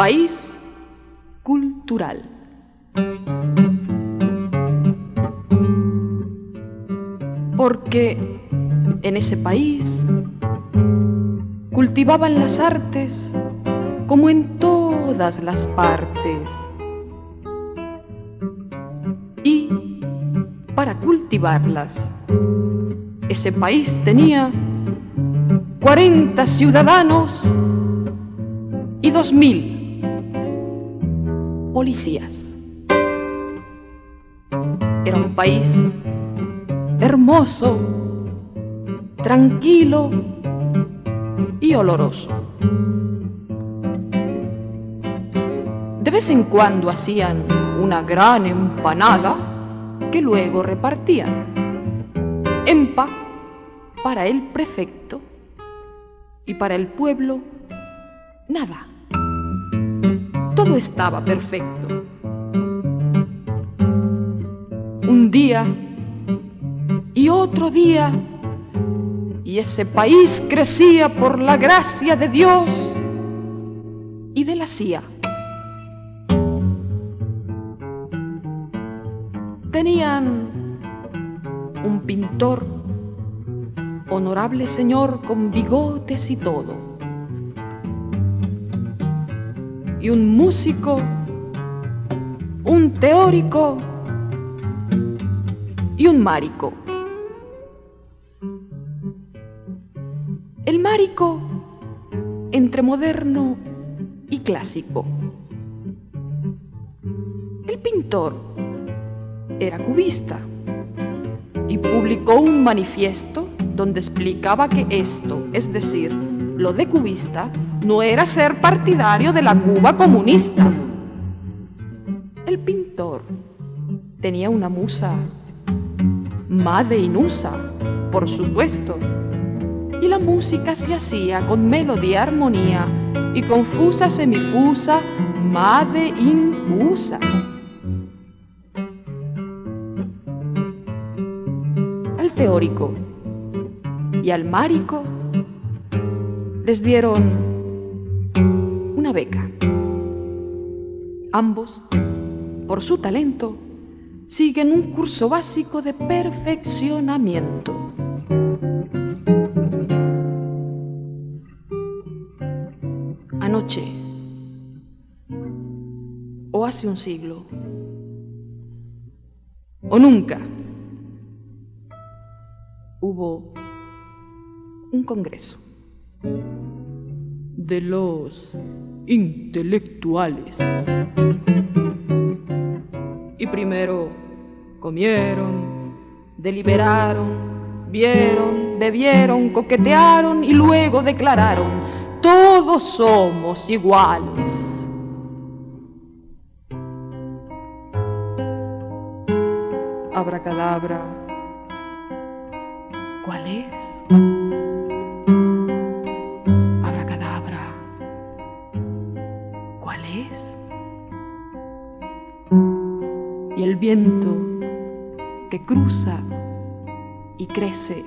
país cultural. Porque en ese país cultivaban las artes como en todas las partes. Y para cultivarlas, ese país tenía 40 ciudadanos y 2000 policías. Era un país hermoso, tranquilo y oloroso. De vez en cuando hacían una gran empanada que luego repartían. Empa para el prefecto y para el pueblo nada. Todo estaba perfecto. Un día y otro día, y ese país crecía por la gracia de Dios y de la CIA. Tenían un pintor, honorable señor con bigotes y todo, y un músico, un teórico y un márico. El márico entre moderno y clásico. El pintor era cubista y publicó un manifiesto donde explicaba que esto, es decir, lo de cubista, no era ser partidario de la Cuba comunista. El pintor tenía una musa, Made in USA, por supuesto, y la música se hacía con melodía, armonía y confusa, semifusa, Made in USA. Al teórico y al márico les dieron una beca. Ambos, por su talento, siguen un curso básico de perfeccionamiento. Anoche, o hace un siglo, o nunca, hubo un congreso de los intelectuales. Y primero comieron, deliberaron, vieron, bebieron, coquetearon y luego declararon: todos somos iguales. Abracadabra, ¿cuál es? Abracadabra, ¿cuál es? Y el viento que cruza y crece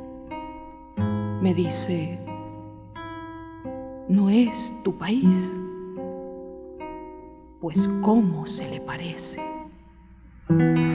me dice: ¿no es tu país? Pues ¿cómo se le parece?